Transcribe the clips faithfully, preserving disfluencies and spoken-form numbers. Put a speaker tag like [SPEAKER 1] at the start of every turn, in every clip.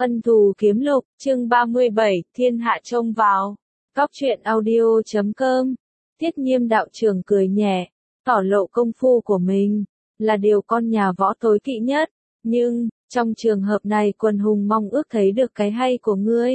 [SPEAKER 1] Ân thù kiếm lục, chương ba mươi bảy, thiên hạ trông vào. Góc truyện audio chấm com. Tiết Nghiêm đạo trưởng cười nhẹ, tỏ lộ công phu của mình, là điều con nhà võ tối kỵ nhất. Nhưng, trong trường hợp này quần hùng mong ước thấy được cái hay của ngươi.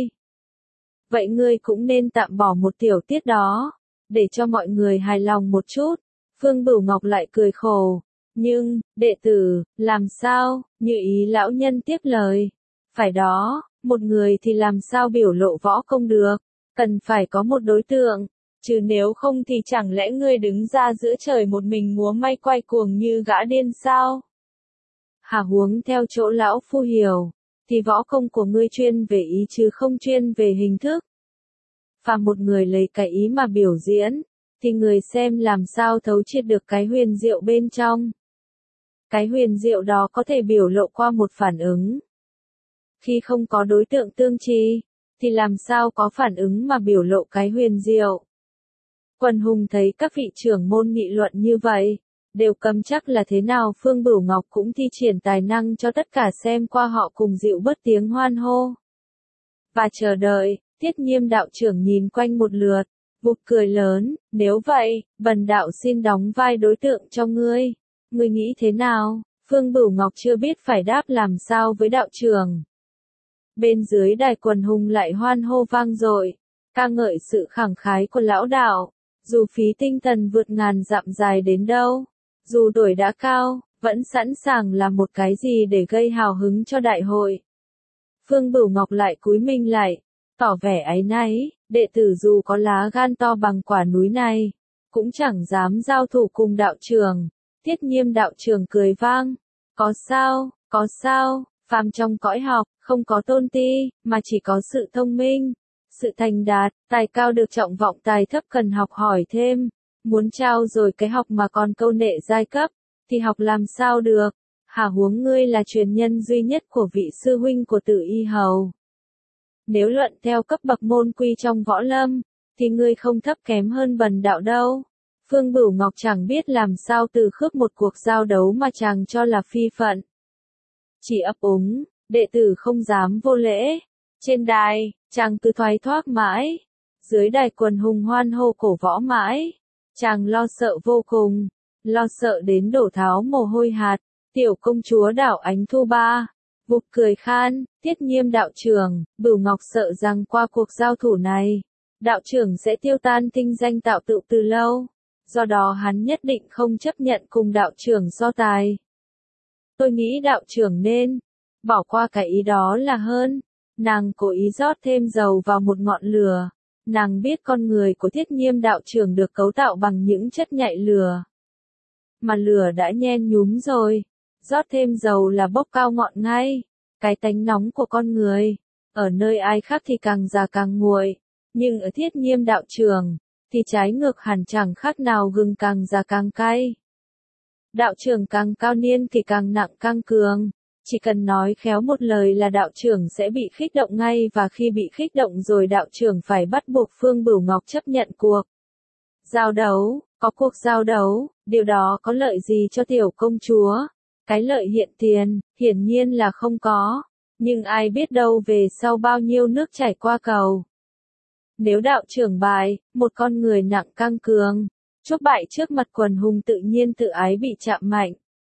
[SPEAKER 1] Vậy ngươi cũng nên tạm bỏ một tiểu tiết đó, để cho mọi người hài lòng một chút. Phương Bửu Ngọc lại cười khổ. Nhưng, đệ tử, làm sao, như ý lão nhân tiếp lời. Phải đó, một người thì làm sao biểu lộ võ công được, cần phải có một đối tượng, chứ nếu không thì chẳng lẽ ngươi đứng ra giữa trời một mình múa may quay cuồng như gã điên sao? Hà huống theo chỗ lão phu hiểu, thì võ công của ngươi chuyên về ý chứ không chuyên về hình thức. Và một người lấy cái ý mà biểu diễn, thì người xem làm sao thấu triệt được cái huyền diệu bên trong. Cái huyền diệu đó có thể biểu lộ qua một phản ứng. Khi không có đối tượng tương trì, thì làm sao có phản ứng mà biểu lộ cái huyền diệu. Quần hùng thấy các vị trưởng môn nghị luận như vậy, đều cầm chắc là thế nào Phương Bửu Ngọc cũng thi triển tài năng cho tất cả xem qua họ cùng dịu bớt tiếng hoan hô. Và chờ đợi, Tiết Nghiêm đạo trưởng nhìn quanh một lượt, vụt cười lớn, nếu vậy, bần đạo xin đóng vai đối tượng cho ngươi. Ngươi nghĩ thế nào? Phương Bửu Ngọc chưa biết phải đáp làm sao với đạo trưởng. Bên dưới đài quần hùng lại hoan hô vang dội, ca ngợi sự khẳng khái của lão đạo. Dù phí tinh thần vượt ngàn dặm dài đến đâu, dù tuổi đã cao, vẫn sẵn sàng làm một cái gì để gây hào hứng cho đại hội. Phương Bửu Ngọc lại cúi mình lại, tỏ vẻ áy náy, đệ tử dù có lá gan to bằng quả núi này, cũng chẳng dám giao thủ cùng đạo trưởng. Tiết Nghiêm đạo trưởng cười vang, có sao, có sao, phàm trong cõi học, không có tôn ti, mà chỉ có sự thông minh, sự thành đạt, tài cao được trọng vọng, tài thấp cần học hỏi thêm. Muốn trao rồi cái học mà còn câu nệ giai cấp, thì học làm sao được. Hà huống ngươi là truyền nhân duy nhất của vị sư huynh của Tử Y Hầu. Nếu luận theo cấp bậc môn quy trong võ lâm, thì ngươi không thấp kém hơn bần đạo đâu. Phương Bửu Ngọc chẳng biết làm sao từ khước một cuộc giao đấu mà chàng cho là phi phận. Chỉ ấp úng, đệ tử không dám vô lễ. Trên đài, chàng cứ thoái thoát mãi. Dưới đài quần hùng hoan hô cổ võ mãi. Chàng lo sợ vô cùng, lo sợ đến đổ tháo mồ hôi hạt. Tiểu công chúa đảo Ánh Thu Ba, vụt cười khan, Tiết Nghiêm đạo trưởng, Bửu Ngọc sợ rằng qua cuộc giao thủ này, đạo trưởng sẽ tiêu tan tinh danh tạo tự từ lâu. Do đó hắn nhất định không chấp nhận cùng đạo trưởng so tài. Tôi nghĩ đạo trưởng nên bỏ qua cái ý đó là hơn. Nàng cố ý rót thêm dầu vào một ngọn lửa. Nàng biết con người của Tiết Nghiêm đạo trưởng được cấu tạo bằng những chất nhạy lửa. Mà lửa đã nhen nhúm rồi, rót thêm dầu là bốc cao ngọn ngay. Cái tánh nóng của con người, ở nơi ai khác thì càng già càng nguội, nhưng ở Tiết Nghiêm đạo trưởng, thì trái ngược hẳn chẳng khác nào gừng càng già càng cay. Đạo trưởng càng cao niên thì càng nặng càng cường. Chỉ cần nói khéo một lời là đạo trưởng sẽ bị khích động ngay, và khi bị khích động rồi đạo trưởng phải bắt buộc Phương Bửu Ngọc chấp nhận cuộc giao đấu. Có cuộc giao đấu, điều đó có lợi gì cho tiểu công chúa? Cái lợi hiện tiền, hiển nhiên là không có. Nhưng ai biết đâu về sau bao nhiêu nước chảy qua cầu. Nếu đạo trưởng bại, một con người nặng căng cường, chốt bại trước mặt quần hùng tự nhiên tự ái bị chạm mạnh.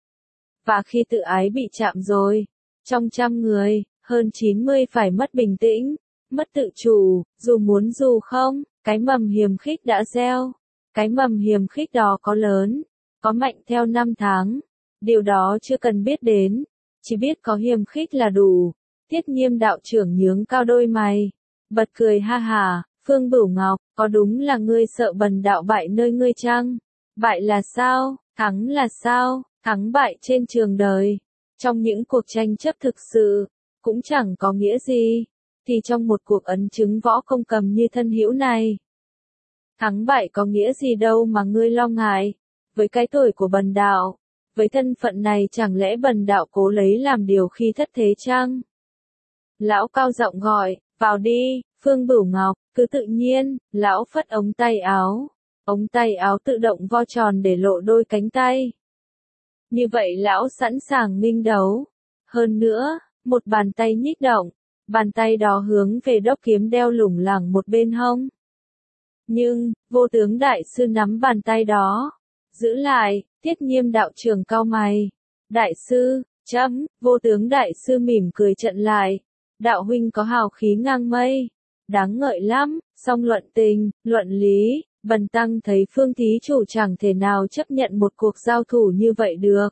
[SPEAKER 1] Và khi tự ái bị chạm rồi, trong trăm người, hơn chín mươi phải mất bình tĩnh, mất tự chủ, dù muốn dù không, cái mầm hiềm khích đã gieo. Cái mầm hiềm khích đó có lớn, có mạnh theo năm tháng, điều đó chưa cần biết đến, chỉ biết có hiềm khích là đủ. Tiết Nghiêm đạo trưởng nhướng cao đôi mày, bật cười ha hả, Phương Bửu Ngọc, có đúng là ngươi sợ bần đạo bại nơi ngươi chăng? Bại là sao, thắng là sao? Thắng bại trên trường đời, trong những cuộc tranh chấp thực sự, cũng chẳng có nghĩa gì, thì trong một cuộc ấn chứng võ công cầm như thân hữu này, thắng bại có nghĩa gì đâu mà ngươi lo ngại. Với cái tuổi của bần đạo, với thân phận này chẳng lẽ bần đạo cố lấy làm điều khi thất thế chăng? Lão cao giọng gọi, vào đi, Phương Bửu Ngọc, cứ tự nhiên. Lão phất ống tay áo, ống tay áo tự động vo tròn để lộ đôi cánh tay. Như vậy lão sẵn sàng nghinh đấu. Hơn nữa, một bàn tay nhích động, Bàn tay đó hướng về đốc kiếm đeo lủng lẳng một bên hông. Nhưng, vô tướng đại sư nắm bàn tay đó. Giữ lại, Tiết Nghiêm đạo trưởng cau mày. Đại sư, chấm, vô tướng đại sư mỉm cười trận lại. Đạo huynh có hào khí ngang mây. Đáng ngợi lắm, song luận tình, luận lý, Bần tăng thấy Phương thí chủ chẳng thể nào chấp nhận một cuộc giao thủ như vậy được.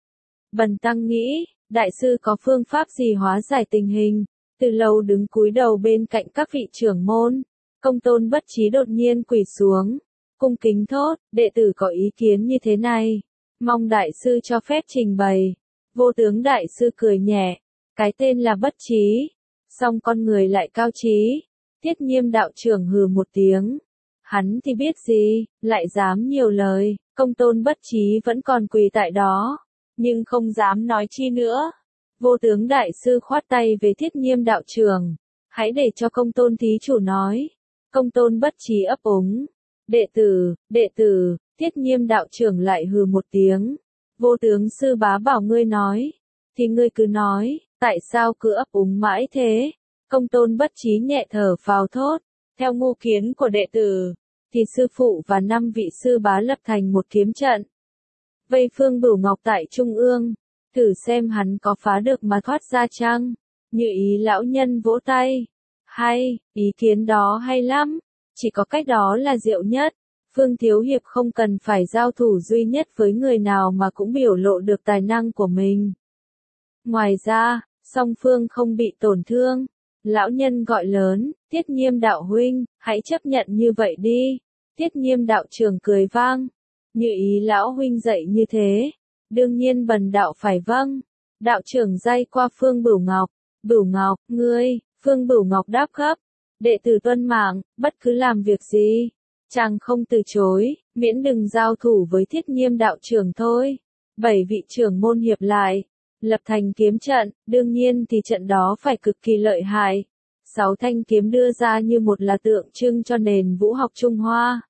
[SPEAKER 1] Bần tăng nghĩ, đại sư có phương pháp gì hóa giải tình hình. Từ lâu đứng cúi đầu bên cạnh các vị trưởng môn, Công Tôn Bất Chí đột nhiên quỳ xuống, cung kính thốt, đệ tử có ý kiến như thế này, mong đại sư cho phép trình bày. Vô tướng đại sư cười nhẹ, cái tên là Bất Chí, song con người lại cao trí. Tiết Nghiêm đạo trưởng hừ một tiếng, hắn thì biết gì, lại dám nhiều lời. Công Tôn Bất Chí vẫn còn quỳ tại đó, nhưng không dám nói chi nữa. Vô tướng đại sư khoát tay về Thiết Nghiêm đạo trưởng, hãy để cho Công Tôn thí chủ nói. Công Tôn Bất Chí ấp úng, đệ tử, đệ tử, Thiết Nghiêm đạo trưởng lại hừ một tiếng. Vô tướng sư bá bảo ngươi nói, thì ngươi cứ nói, tại sao cứ ấp úng mãi thế? Công Tôn Bất Chí nhẹ thở phào thốt, theo ngu kiến của đệ tử, thì sư phụ và năm vị sư bá lập thành một kiếm trận. Vây Phương Bửu Ngọc tại trung ương, thử xem hắn có phá được mà thoát ra chăng? Như ý lão nhân vỗ tay. Hay, ý kiến đó hay lắm, chỉ có cách đó là diệu nhất. Phương Thiếu Hiệp không cần phải giao thủ duy nhất với người nào mà cũng biểu lộ được tài năng của mình. Ngoài ra, song phương không bị tổn thương. Lão nhân gọi lớn, Tiết Nghiêm đạo huynh, hãy chấp nhận như vậy đi. Tiết Nghiêm đạo trưởng cười vang. Như ý lão huynh dạy như thế, đương nhiên bần đạo phải vâng. Đạo trưởng day qua Phương Bửu Ngọc. Bửu Ngọc, ngươi, Phương Bửu Ngọc đáp gấp. Đệ tử tuân mạng, bất cứ làm việc gì, chàng không từ chối, miễn đừng giao thủ với Thiết Nghiêm đạo trưởng thôi. Bảy vị trưởng môn hiệp lại, lập thành kiếm trận, đương nhiên thì trận đó phải cực kỳ lợi hại. Sáu thanh kiếm đưa ra như một là tượng trưng cho nền vũ học Trung Hoa.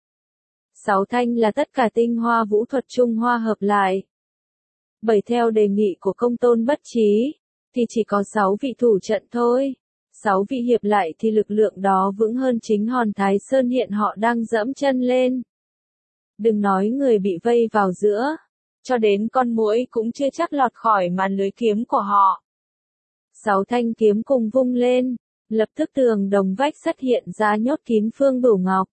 [SPEAKER 1] Sáu thanh là tất cả tinh hoa vũ thuật Trung Hoa hợp lại. Bởi theo đề nghị của Công Tôn Bất Chí, thì chỉ có sáu vị thủ trận thôi. Sáu vị hiệp lại thì lực lượng đó vững hơn chính hòn Thái Sơn hiện họ đang dẫm chân lên. Đừng nói người bị vây vào giữa, cho đến con muỗi cũng chưa chắc lọt khỏi màn lưới kiếm của họ. Sáu thanh kiếm cùng vung lên, lập tức tường đồng vách sắt hiện ra nhốt kín Phương Bửu Ngọc.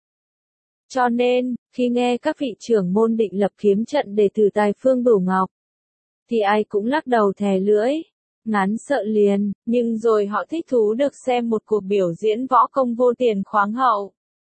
[SPEAKER 1] Cho nên, khi nghe các vị trưởng môn định lập kiếm trận để thử tài Phương Bửu Ngọc, thì ai cũng lắc đầu thè lưỡi, ngán sợ liền, nhưng rồi họ thích thú được xem một cuộc biểu diễn võ công vô tiền khoáng hậu.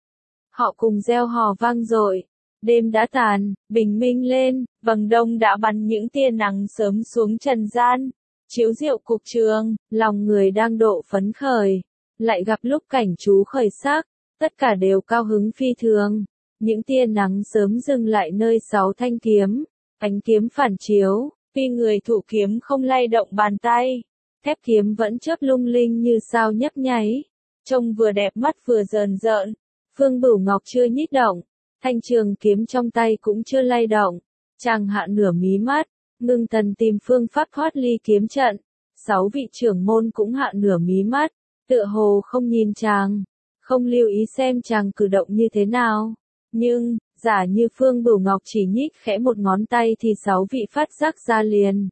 [SPEAKER 1] Họ cùng reo hò vang dội. Đêm đã tàn, bình minh lên, vầng đông đã bắn những tia nắng sớm xuống trần gian, chiếu rượu cục trường, lòng người đang độ phấn khởi, lại gặp lúc cảnh chú khởi sắc, tất cả đều cao hứng phi thường. Những tia nắng sớm dừng lại nơi sáu thanh kiếm, ánh kiếm phản chiếu, tuy người thủ kiếm không lay động bàn tay, thép kiếm vẫn chớp lung linh như sao nhấp nháy, trông vừa đẹp mắt vừa rờn rợn. Phương Bửu Ngọc chưa nhích động, thanh trường kiếm trong tay cũng chưa lay động, chàng hạ nửa mí mắt, ngưng thần tìm phương pháp thoát ly kiếm trận. Sáu vị trưởng môn cũng hạ nửa mí mắt, tựa hồ không nhìn chàng, không lưu ý xem chàng cử động như thế nào. Nhưng, giả như Phương Bửu Ngọc chỉ nhích khẽ một ngón tay thì sáu vị phát giác ra liền.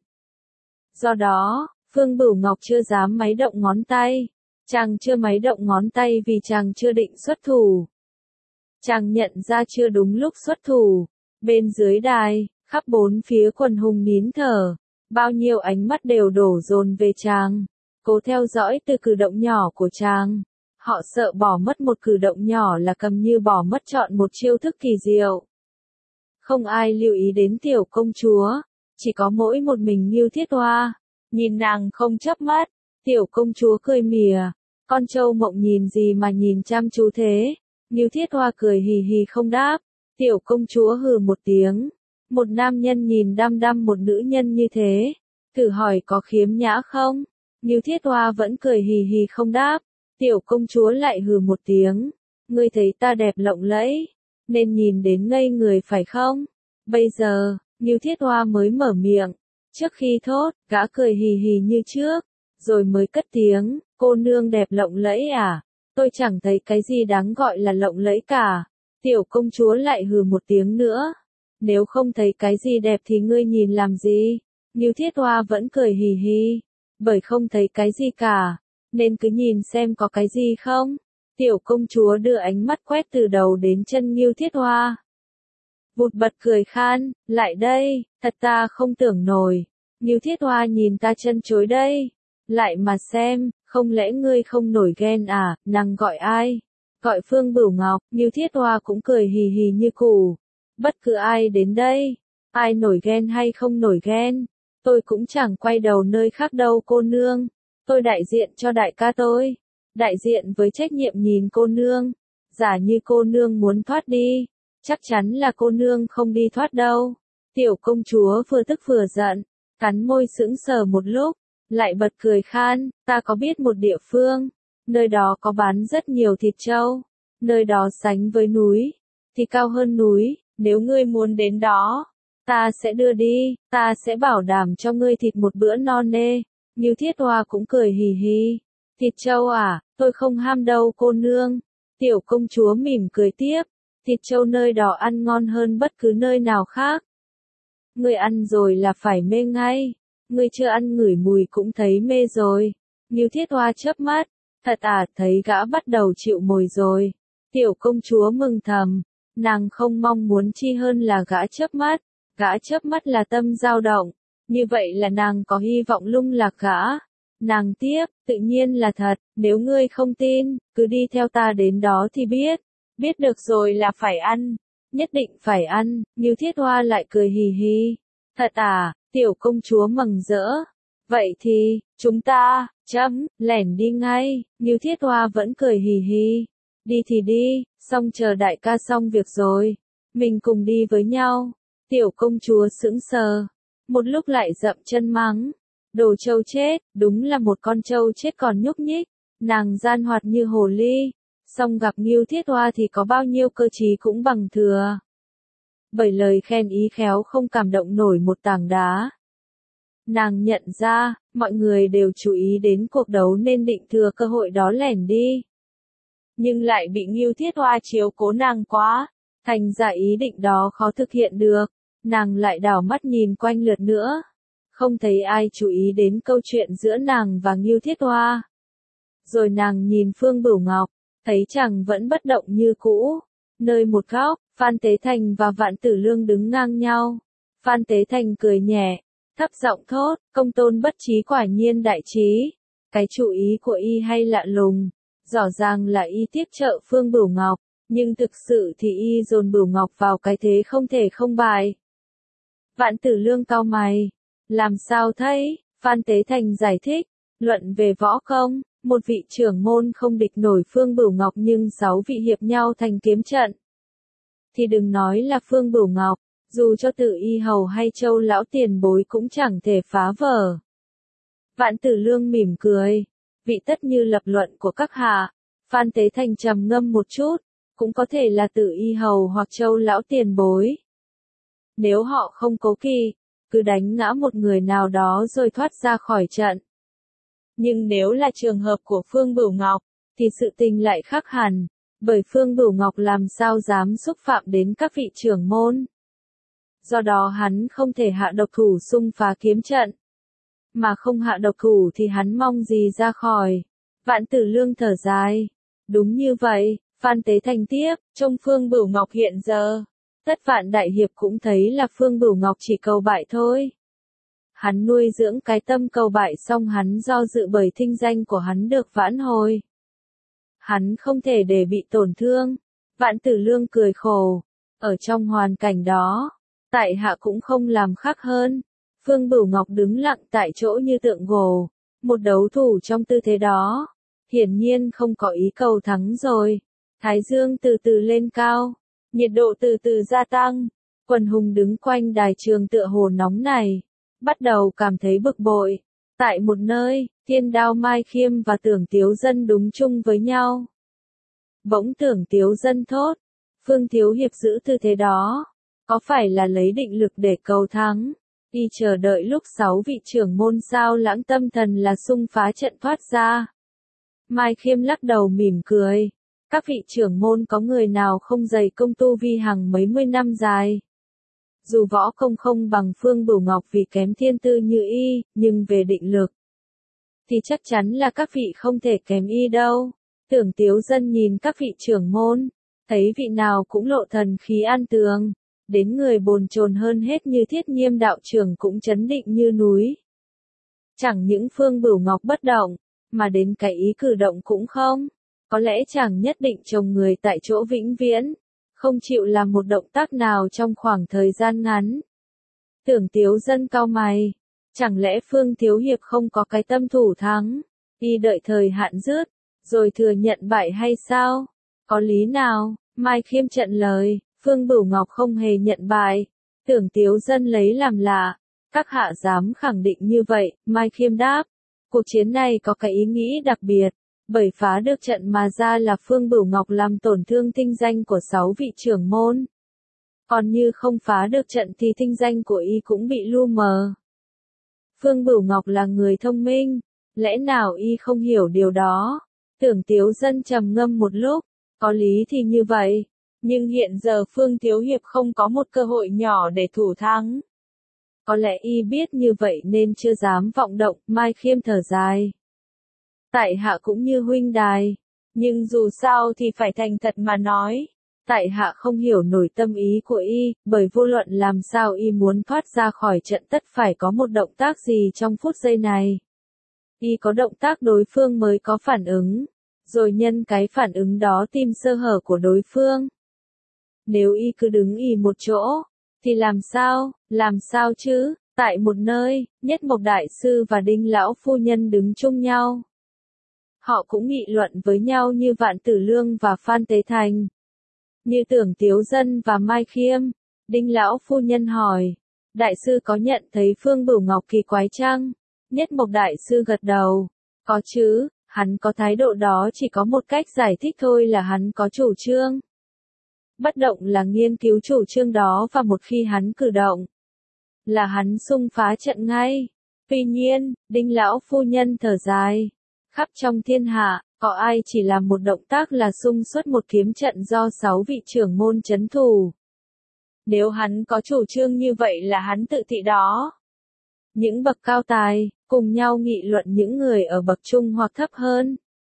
[SPEAKER 1] Do đó, Phương Bửu Ngọc chưa dám máy động ngón tay. Chàng chưa máy động ngón tay vì chàng chưa định xuất thủ. Chàng nhận ra chưa đúng lúc xuất thủ. Bên dưới đài, khắp bốn phía quần hùng nín thở. Bao nhiêu ánh mắt đều đổ dồn về chàng. Cố theo dõi từ cử động nhỏ của chàng. Họ sợ bỏ mất một cử động nhỏ là cầm như bỏ mất chọn một chiêu thức kỳ diệu. Không ai lưu ý đến tiểu công chúa. Chỉ có mỗi một mình Ngưu Thiết Hoa. Nhìn nàng không chớp mắt. Tiểu công chúa cười mỉa. Con trâu mộng nhìn gì mà nhìn chăm chú thế? Ngưu Thiết Hoa cười hì hì không đáp. Tiểu công chúa hừ một tiếng. Một nam nhân nhìn đăm đăm một nữ nhân như thế. Thử hỏi có khiếm nhã không? Ngưu Thiết Hoa vẫn cười hì hì không đáp. Tiểu công chúa lại hừ một tiếng. Ngươi thấy ta đẹp lộng lẫy, nên nhìn đến ngây người phải không? Bây giờ, Ngưu Thiết Hoa mới mở miệng. Trước khi thốt, gã cười hì hì như trước, rồi mới cất tiếng, Cô nương đẹp lộng lẫy à? Tôi chẳng thấy cái gì đáng gọi là lộng lẫy cả. Tiểu công chúa lại hừ một tiếng nữa. Nếu không thấy cái gì đẹp thì ngươi nhìn làm gì? Ngưu Thiết Hoa vẫn cười hì hì. Bởi không thấy cái gì cả, nên cứ nhìn xem có cái gì không. Tiểu công chúa đưa ánh mắt quét từ đầu đến chân Ngưu Thiết Hoa. Vụt bật cười khan, lại đây, thật ta không tưởng nổi. Ngưu Thiết Hoa nhìn ta chân chối đây. Lại mà xem, không lẽ ngươi không nổi ghen à, nàng gọi ai? Gọi Phương Bửu Ngọc. Ngưu Thiết Hoa cũng cười hì hì như cũ. Bất cứ ai đến đây, ai nổi ghen hay không nổi ghen, tôi cũng chẳng quay đầu nơi khác đâu cô nương. Tôi đại diện cho đại ca tôi, đại diện với trách nhiệm nhìn cô nương. Giả như cô nương muốn thoát đi, chắc chắn là cô nương không đi thoát đâu. Tiểu công chúa vừa tức vừa giận, cắn môi sững sờ một lúc, lại bật cười khan, ta có biết một địa phương, nơi đó có bán rất nhiều thịt trâu, nơi đó sánh với núi, thì cao hơn núi, nếu ngươi muốn đến đó, ta sẽ đưa đi, ta sẽ bảo đảm cho ngươi thịt một bữa no nê. Ngưu Thiết Hoa cũng cười hì hì, thịt trâu à, tôi không ham đâu cô nương. Tiểu công chúa mỉm cười tiếp, thịt trâu nơi đó ăn ngon hơn bất cứ nơi nào khác. Ngươi ăn rồi là phải mê ngay, ngươi chưa ăn ngửi mùi cũng thấy mê rồi. Ngưu Thiết Hoa chớp mắt, thật à, thấy gã bắt đầu chịu mồi rồi. Tiểu công chúa mừng thầm, nàng không mong muốn chi hơn là gã chớp mắt, gã chớp mắt là tâm dao động, như vậy là nàng có hy vọng lung lạc gã. Nàng tiếp, tự nhiên là thật, nếu ngươi không tin, cứ đi theo ta đến đó thì biết, biết được rồi là phải ăn, nhất định phải ăn. Ngưu Thiết Hoa lại cười hì hì, thật à, tiểu công chúa mừng rỡ, vậy thì, chúng ta, chấm, lẻn đi ngay. Ngưu Thiết Hoa vẫn cười hì hì, đi thì đi, xong chờ đại ca xong việc rồi, mình cùng đi với nhau. Tiểu công chúa sững sờ, một lúc lại dậm chân mắng, đồ trâu chết, đúng là một con trâu chết còn nhúc nhích. Nàng gian hoạt như hồ ly, song gặp Ngưu Thiết Hoa thì có bao nhiêu cơ trí cũng bằng thừa. Bởi lời khen ý khéo không cảm động nổi một tảng đá. Nàng nhận ra, mọi người đều chú ý đến cuộc đấu nên định thừa cơ hội đó lẻn đi. Nhưng lại bị Ngưu Thiết Hoa chiếu cố nàng quá, thành ra ý định đó khó thực hiện được. Nàng lại đảo mắt nhìn quanh lượt nữa, không thấy ai chú ý đến câu chuyện giữa nàng và Ngưu Thiết Hoa. Rồi nàng nhìn Phương Bửu Ngọc, thấy chàng vẫn bất động như cũ. Nơi một góc, Phan Tế Thành và Vạn Tử Lương đứng ngang nhau. Phan Tế Thành cười nhẹ, thấp giọng thốt, công tôn bất trí quả nhiên đại trí. Cái chủ ý của y hay lạ lùng, rõ ràng là y tiếc trợ Phương Bửu Ngọc, nhưng thực sự thì y dồn Bửu Ngọc vào cái thế không thể không bại. Vạn Tử Lương cau mày, làm sao thấy? Phan Tế Thành giải thích, luận về võ công, một vị trưởng môn không địch nổi Phương Bửu Ngọc nhưng sáu vị hiệp nhau thành kiếm trận. Thì đừng nói là Phương Bửu Ngọc, dù cho Tự Y Hầu hay Châu lão tiền bối cũng chẳng thể phá vỡ. Vạn Tử Lương mỉm cười, vị tất như lập luận của các hạ. Phan Tế Thành trầm ngâm một chút, cũng có thể là Tự Y Hầu hoặc Châu lão tiền bối. Nếu họ không cố kỵ, cứ đánh ngã một người nào đó rồi thoát ra khỏi trận. Nhưng nếu là trường hợp của Phương Bửu Ngọc, thì sự tình lại khác hẳn, bởi Phương Bửu Ngọc làm sao dám xúc phạm đến các vị trưởng môn. Do đó hắn không thể hạ độc thủ xung phá kiếm trận. Mà không hạ độc thủ thì hắn mong gì ra khỏi. Vạn Tử Lương thở dài. Đúng như vậy, Phan Tế Thành tiếp, trong Phương Bửu Ngọc hiện giờ, tất vạn đại hiệp cũng thấy là Phương Bửu Ngọc chỉ cầu bại thôi. Hắn nuôi dưỡng cái tâm cầu bại xong hắn do dự bởi thinh danh của hắn được vãn hồi. Hắn không thể để bị tổn thương. Vạn Tử Lương cười khổ. Ở trong hoàn cảnh đó, tại hạ cũng không làm khác hơn. Phương Bửu Ngọc đứng lặng tại chỗ như tượng gỗ. Một đấu thủ trong tư thế đó, hiển nhiên không có ý cầu thắng rồi. Thái dương từ từ lên cao, nhiệt độ từ từ gia tăng. Quần hùng đứng quanh đài trường tựa hồ nóng này, bắt đầu cảm thấy bực bội. Tại một nơi, Thiên Đao Mai Khiêm và Tưởng Tiếu Dân đúng chung với nhau. Bỗng Tưởng Tiếu Dân thốt, Phương Thiếu Hiệp giữ tư thế đó, có phải là lấy định lực để cầu thắng? Y chờ đợi lúc sáu vị trưởng môn sao lãng tâm thần là xung phá trận thoát ra. Mai Khiêm lắc đầu mỉm cười. Các vị trưởng môn có người nào không dày công tu vi hàng mấy mươi năm dài. Dù võ công không bằng Phương Bửu Ngọc vì kém thiên tư như y, nhưng về định lực, thì chắc chắn là các vị không thể kém y đâu. Tưởng Tiếu Dân nhìn các vị trưởng môn, thấy vị nào cũng lộ thần khí an tường, đến người bồn chồn hơn hết như Thiết Nghiêm đạo trưởng cũng chấn định như núi. Chẳng những Phương Bửu Ngọc bất động, mà đến cái ý cử động cũng không, có lẽ chàng nhất định trồng người tại chỗ vĩnh viễn, không chịu làm một động tác nào trong khoảng thời gian ngắn. Tưởng Tiếu Dân cau mày, chẳng lẽ Phương Thiếu Hiệp không có cái tâm thủ thắng, y đợi thời hạn dứt, rồi thừa nhận bại hay sao? Có lý nào? Mai Khiêm trận lời, Phương Bửu Ngọc không hề nhận bại. Tưởng Tiếu Dân lấy làm lạ, các hạ dám khẳng định như vậy. Mai Khiêm đáp, cuộc chiến này có cái ý nghĩ đặc biệt, bởi phá được trận mà ra là Phương Bửu Ngọc làm tổn thương tinh danh của sáu vị trưởng môn. Còn như không phá được trận thì tinh danh của y cũng bị lu mờ. Phương Bửu Ngọc là người thông minh, lẽ nào y không hiểu điều đó? Tưởng Tiếu Dân trầm ngâm một lúc, có lý thì như vậy, nhưng hiện giờ Phương Thiếu Hiệp không có một cơ hội nhỏ để thủ thắng. Có lẽ y biết như vậy nên chưa dám vọng động. Mai Khiêm thở dài. Tại hạ cũng như huynh đài, nhưng dù sao thì phải thành thật mà nói. Tại hạ không hiểu nổi tâm ý của y, bởi vô luận làm sao y muốn thoát ra khỏi trận tất phải có một động tác gì trong phút giây này. Y có động tác đối phương mới có phản ứng, rồi nhân cái phản ứng đó tìm sơ hở của đối phương. Nếu y cứ đứng ì một chỗ, thì làm sao, làm sao chứ? Tại một nơi, Nhất Mộc Đại Sư và Đinh Lão Phu Nhân đứng chung nhau. Họ cũng nghị luận với nhau như Vạn Tử Lương và Phan Tế Thành. Như Tưởng Tiếu Dân và Mai Khiêm. Đinh Lão Phu Nhân hỏi, Đại Sư có nhận thấy Phương Bửu Ngọc kỳ quái chăng? Nhất Mộc Đại Sư gật đầu, có chứ, hắn có thái độ đó chỉ có một cách giải thích thôi là hắn có chủ trương. Bất động là nghiên cứu chủ trương đó và một khi hắn cử động, là hắn xung phá trận ngay. Tuy nhiên, Đinh Lão Phu Nhân thở dài, khắp trong thiên hạ, có ai chỉ làm một động tác là xung xuất một kiếm trận do sáu vị trưởng môn chấn thủ. Nếu hắn có chủ trương như vậy là hắn tự thị đó. Những bậc cao tài, cùng nhau nghị luận những người ở bậc trung hoặc thấp hơn.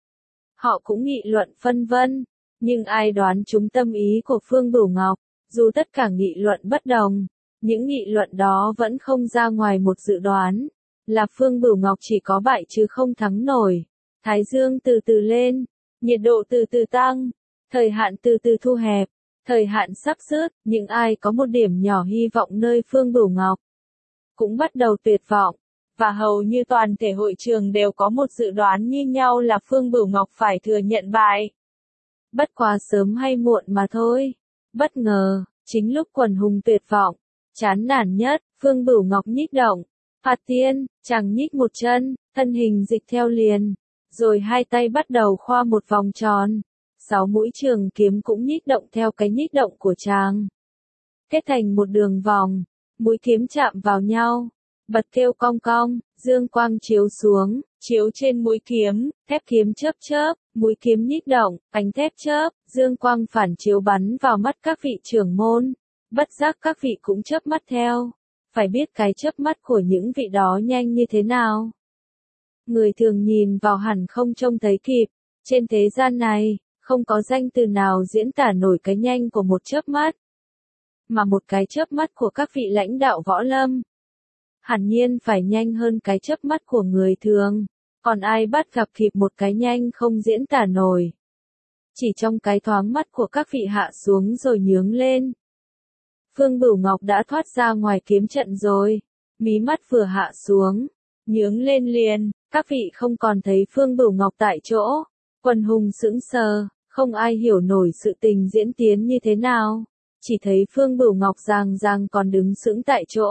[SPEAKER 1] Họ cũng nghị luận phân vân, nhưng ai đoán trúng tâm ý của Phương Bửu Ngọc, dù tất cả nghị luận bất đồng, những nghị luận đó vẫn không ra ngoài một dự đoán, là Phương Bửu Ngọc chỉ có bại chứ không thắng nổi. Thái dương từ từ lên, nhiệt độ từ từ tăng, thời hạn từ từ thu hẹp, thời hạn sắp dứt, những ai có một điểm nhỏ hy vọng nơi Phương Bửu Ngọc cũng bắt đầu tuyệt vọng, và hầu như toàn thể hội trường đều có một dự đoán như nhau là Phương Bửu Ngọc phải thừa nhận bại. Bất quá sớm hay muộn mà thôi. Bất ngờ, chính lúc quần hùng tuyệt vọng, chán nản nhất, Phương Bửu Ngọc nhích động. Phạt tiên, chàng nhích một chân, thân hình dịch theo liền, rồi hai tay bắt đầu khoa một vòng tròn. Sáu mũi trường kiếm cũng nhích động theo cái nhích động của chàng. Kết thành một đường vòng, mũi kiếm chạm vào nhau, bật kêu cong cong, dương quang chiếu xuống, chiếu trên mũi kiếm, thép kiếm chớp chớp, mũi kiếm nhích động, ánh thép chớp, dương quang phản chiếu bắn vào mắt các vị trưởng môn. Bất giác các vị cũng chớp mắt theo, phải biết cái chớp mắt của những vị đó nhanh như thế nào. Người thường nhìn vào hẳn không trông thấy kịp, trên thế gian này, không có danh từ nào diễn tả nổi cái nhanh của một chớp mắt. Mà một cái chớp mắt của các vị lãnh đạo võ lâm, hẳn nhiên phải nhanh hơn cái chớp mắt của người thường, còn ai bắt gặp kịp một cái nhanh không diễn tả nổi. Chỉ trong cái thoáng mắt của các vị hạ xuống rồi nhướng lên. Phương Bửu Ngọc đã thoát ra ngoài kiếm trận rồi, mí mắt vừa hạ xuống, nhướng lên liền, các vị không còn thấy Phương Bửu Ngọc tại chỗ. Quần hùng sững sờ, không ai hiểu nổi sự tình diễn tiến như thế nào, chỉ thấy Phương Bửu Ngọc ràng ràng còn đứng sững tại chỗ.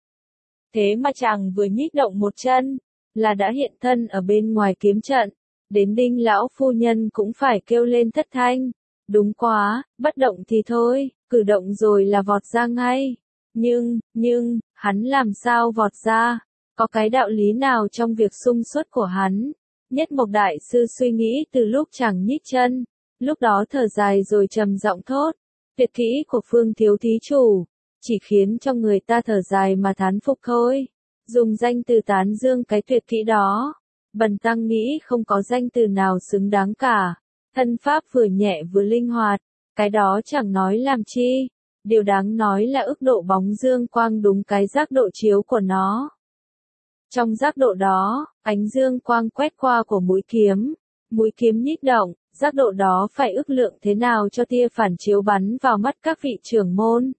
[SPEAKER 1] Thế mà chàng vừa nhích động một chân, là đã hiện thân ở bên ngoài kiếm trận, đến Đinh Lão Phu Nhân cũng phải kêu lên thất thanh. Đúng quá, bất động thì thôi, cử động rồi là vọt ra ngay. Nhưng, nhưng, hắn làm sao vọt ra? Có cái đạo lý nào trong việc xung xuất của hắn? Nhất Mộc Đại Sư suy nghĩ từ lúc chẳng nhích chân, lúc đó thở dài rồi trầm giọng thốt, tuyệt kỹ của Phương thiếu thí chủ, chỉ khiến cho người ta thở dài mà thán phục thôi. Dùng danh từ tán dương cái tuyệt kỹ đó, Bần tăng nghĩ không có danh từ nào xứng đáng cả. Thân pháp vừa nhẹ vừa linh hoạt, cái đó chẳng nói làm chi. Điều đáng nói là ức độ bóng dương quang đúng cái giác độ chiếu của nó. Trong giác độ đó, ánh dương quang quét qua của mũi kiếm, mũi kiếm nhích động, giác độ đó phải ước lượng thế nào cho tia phản chiếu bắn vào mắt các vị trưởng môn.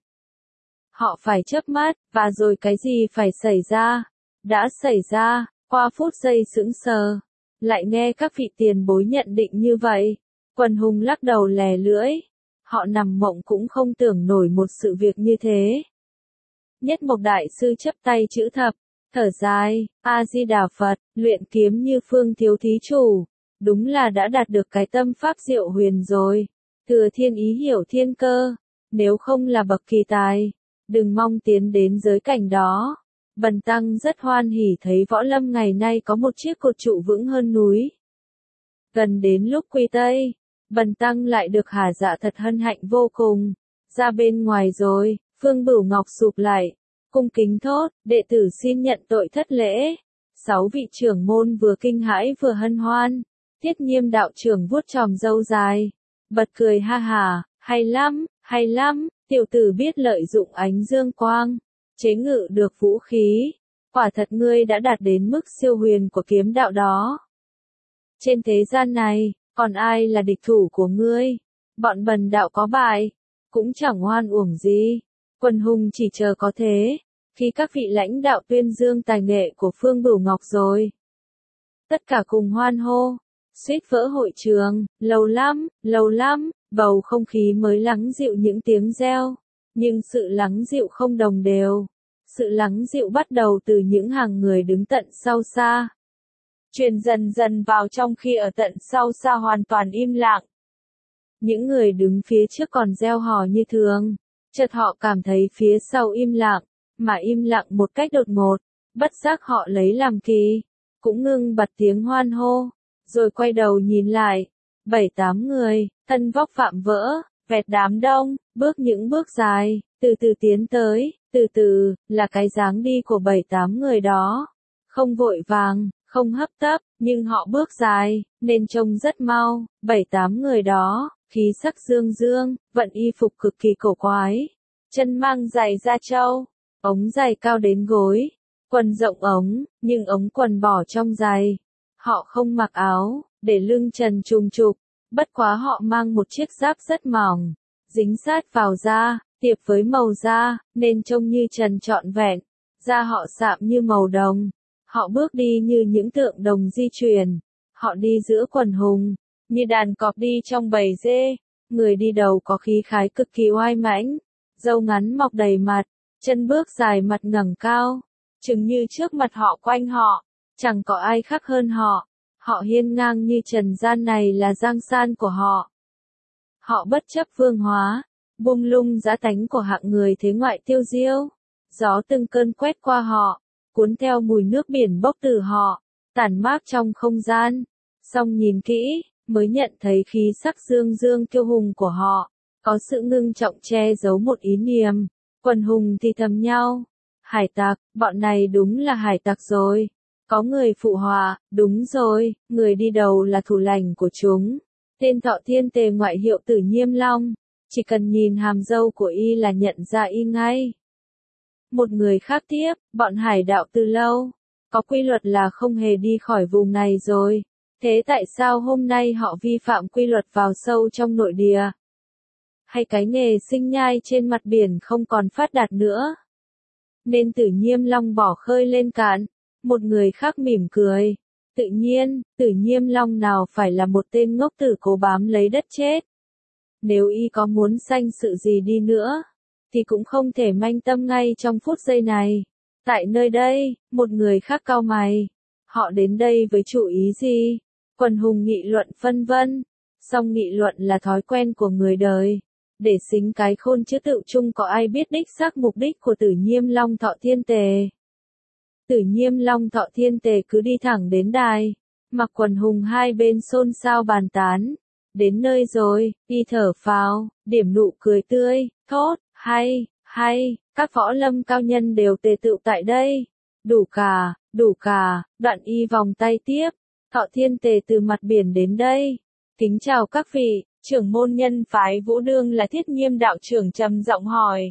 [SPEAKER 1] Họ phải chớp mắt, và rồi cái gì phải xảy ra? Đã xảy ra, qua phút giây sững sờ. Lại nghe các vị tiền bối nhận định như vậy. Quần hùng lắc đầu lè lưỡi. Họ nằm mộng cũng không tưởng nổi một sự việc như thế. Nhất Mộc Đại Sư chắp tay chữ thập, thở dài, A-di-đà Phật, luyện kiếm như Phương thiếu thí chủ. Đúng là đã đạt được cái tâm pháp diệu huyền rồi. Thừa thiên ý hiểu thiên cơ. Nếu không là bậc kỳ tài, đừng mong tiến đến giới cảnh đó. Bần tăng rất hoan hỉ thấy võ lâm ngày nay có một chiếc cột trụ vững hơn núi. Gần đến lúc quy tây, bần tăng lại được hả dạ thật hân hạnh vô cùng. Ra bên ngoài rồi, Phương Bửu Ngọc sụp lại, cung kính thốt, đệ tử xin nhận tội thất lễ. Sáu vị trưởng môn vừa kinh hãi vừa hân hoan. Tiết Nhiêm đạo trưởng vuốt chòm râu dài, bật cười ha hả, hay lắm, hay lắm, tiểu tử biết lợi dụng ánh dương quang, chế ngự được vũ khí, quả thật ngươi đã đạt đến mức siêu huyền của kiếm đạo đó. Trên thế gian này, còn ai là địch thủ của ngươi? Bọn bần đạo có bại, cũng chẳng oan uổng gì. Quần hùng chỉ chờ có thế, khi các vị lãnh đạo tuyên dương tài nghệ của Phương Bửu Ngọc rồi. Tất cả cùng hoan hô, suýt vỡ hội trường, lâu lắm, lâu lắm, bầu không khí mới lắng dịu những tiếng reo. Nhưng sự lắng dịu không đồng đều. Sự lắng dịu bắt đầu từ những hàng người đứng tận sau xa. Truyền dần dần vào trong khi ở tận sau xa hoàn toàn im lặng. Những người đứng phía trước còn reo hò như thường. Chợt họ cảm thấy phía sau im lặng, mà im lặng một cách đột ngột. Bất giác họ lấy làm kỳ, cũng ngưng bật tiếng hoan hô. Rồi quay đầu nhìn lại. Bảy tám người, thân vóc vạm vỡ, vẹt đám đông, bước những bước dài, từ từ tiến tới, từ từ, là cái dáng đi của bảy tám người đó. Không vội vàng, không hấp tấp, nhưng họ bước dài, nên trông rất mau. Bảy tám người đó, khí sắc dương dương, vận y phục cực kỳ cổ quái. Chân mang giày da trâu, ống giày cao đến gối, quần rộng ống, nhưng ống quần bỏ trong giày. Họ không mặc áo, để lưng trần trùng trục, bất quá họ mang một chiếc giáp rất mỏng, dính sát vào da, tiệp với màu da, nên trông như trần trọn vẹn. Da họ sạm như màu đồng. Họ bước đi như những tượng đồng di chuyển. Họ đi giữa quần hùng, như đàn cọp đi trong bầy dê. Người đi đầu có khí khái cực kỳ oai mãnh, râu ngắn mọc đầy mặt, chân bước dài mặt ngẩng cao, chừng như trước mặt họ quanh họ, chẳng có ai khác hơn họ. Họ hiên ngang như trần gian này là giang san của họ. Họ bất chấp vương hóa, bung lung dã tánh của hạng người thế ngoại tiêu diêu. Gió từng cơn quét qua họ, cuốn theo mùi nước biển bốc từ họ, tản mát trong không gian. Song nhìn kỹ, mới nhận thấy khí sắc dương dương kiêu hùng của họ, có sự ngưng trọng che giấu một ý niệm. Quần hùng thì thầm nhau, hải tặc, bọn này đúng là hải tặc rồi. Có người phụ họa, đúng rồi, người đi đầu là thủ lãnh của chúng. Tên Thọ Thiên Tề ngoại hiệu Tử Nhiêm Long, chỉ cần nhìn hàm râu của y là nhận ra y ngay. Một người khác tiếp, bọn hải đạo từ lâu, có quy luật là không hề đi khỏi vùng này rồi. Thế tại sao hôm nay họ vi phạm quy luật vào sâu trong nội địa? Hay cái nghề sinh nhai trên mặt biển không còn phát đạt nữa? Nên Tử Nhiêm Long bỏ khơi lên cạn. Một người khác mỉm cười. Tự nhiên, Tử Nhiêm Long nào phải là một tên ngốc tử cố bám lấy đất chết. Nếu y có muốn sanh sự gì đi nữa, thì cũng không thể manh tâm ngay trong phút giây này. Tại nơi đây, một người khác cau mày. Họ đến đây với chủ ý gì? Quần hùng nghị luận phân vân. Song nghị luận là thói quen của người đời. Để xính cái khôn chứ tự chung có ai biết đích xác mục đích của Tử Nhiêm Long Thọ Thiên Tề. Tử Nhiêm Long Thọ Thiên Tề cứ đi thẳng đến đài. Mặc Quần Hùng hai bên xôn xao bàn tán. Đến nơi rồi, đi thở phào, điểm nụ cười tươi, thốt, hay, hay, các võ lâm cao nhân đều tề tựu tại đây. Đủ cả, đủ cả, Đoạn Y vòng tay tiếp, Thọ Thiên Tề từ mặt biển đến đây. Kính chào các vị, trưởng môn nhân phái Vũ Đương là Thiết Nghiêm đạo trưởng trầm giọng hỏi.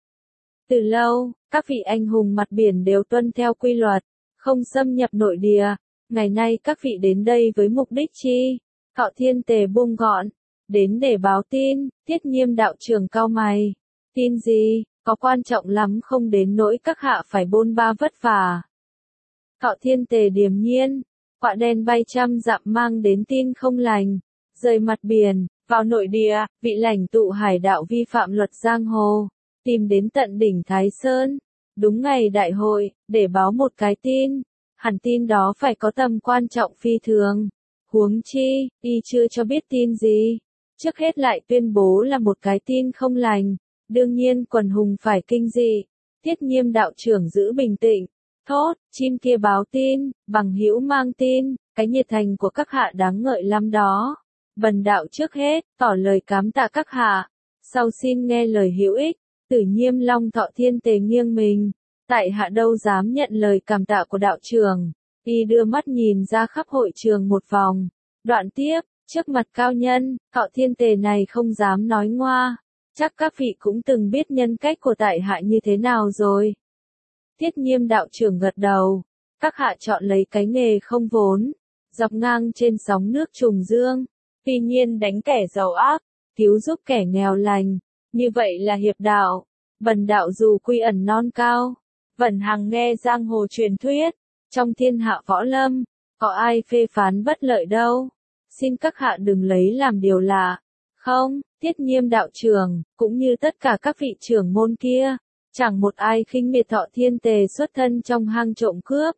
[SPEAKER 1] Từ lâu, các vị anh hùng mặt biển đều tuân theo quy luật, không xâm nhập nội địa. Ngày nay các vị đến đây với mục đích chi? Thọ Thiên Tề buông gọn, đến để báo tin. Thiết Nghiêm đạo trưởng cau mày. Tin gì, có quan trọng lắm không đến nỗi các hạ phải bôn ba vất vả. Thọ Thiên Tề điềm nhiên, quạ đen bay trăm dặm mang đến tin không lành, rời mặt biển, vào nội địa, vị lãnh tụ hải đạo vi phạm luật giang hồ, tìm đến tận đỉnh Thái Sơn, đúng ngày đại hội, để báo một cái tin, hẳn tin đó phải có tầm quan trọng phi thường. Huống chi, y chưa cho biết tin gì, trước hết lại tuyên bố là một cái tin không lành, đương nhiên quần hùng phải kinh dị. Thiết Nghiêm đạo trưởng giữ bình tĩnh, thốt, chim kia báo tin, bằng hữu mang tin, cái nhiệt thành của các hạ đáng ngợi lắm đó. Bần đạo trước hết, tỏ lời cám tạ các hạ, sau xin nghe lời hữu ích. Tử Nhiêm Long Thọ Thiên Tề nghiêng mình, tại hạ đâu dám nhận lời cảm tạ của đạo trưởng. Y đưa mắt nhìn ra khắp hội trường một vòng, đoạn tiếp, trước mặt cao nhân, Thọ Thiên Tề này không dám nói ngoa, chắc các vị cũng từng biết nhân cách của tại hạ như thế nào rồi. Thiết Nghiêm đạo trưởng gật đầu, các hạ chọn lấy cái nghề không vốn, dọc ngang trên sóng nước trùng dương, tuy nhiên đánh kẻ giàu ác, cứu giúp kẻ nghèo lành, như vậy là hiệp đạo. Bần đạo dù quy ẩn non cao, vẫn hằng nghe giang hồ truyền thuyết, trong thiên hạ võ lâm, có ai phê phán bất lợi đâu, xin các hạ đừng lấy làm điều lạ. Không, Thiết Nghiêm đạo trưởng, cũng như tất cả các vị trưởng môn kia, chẳng một ai khinh miệt Thọ Thiên Tề xuất thân trong hang trộm cướp.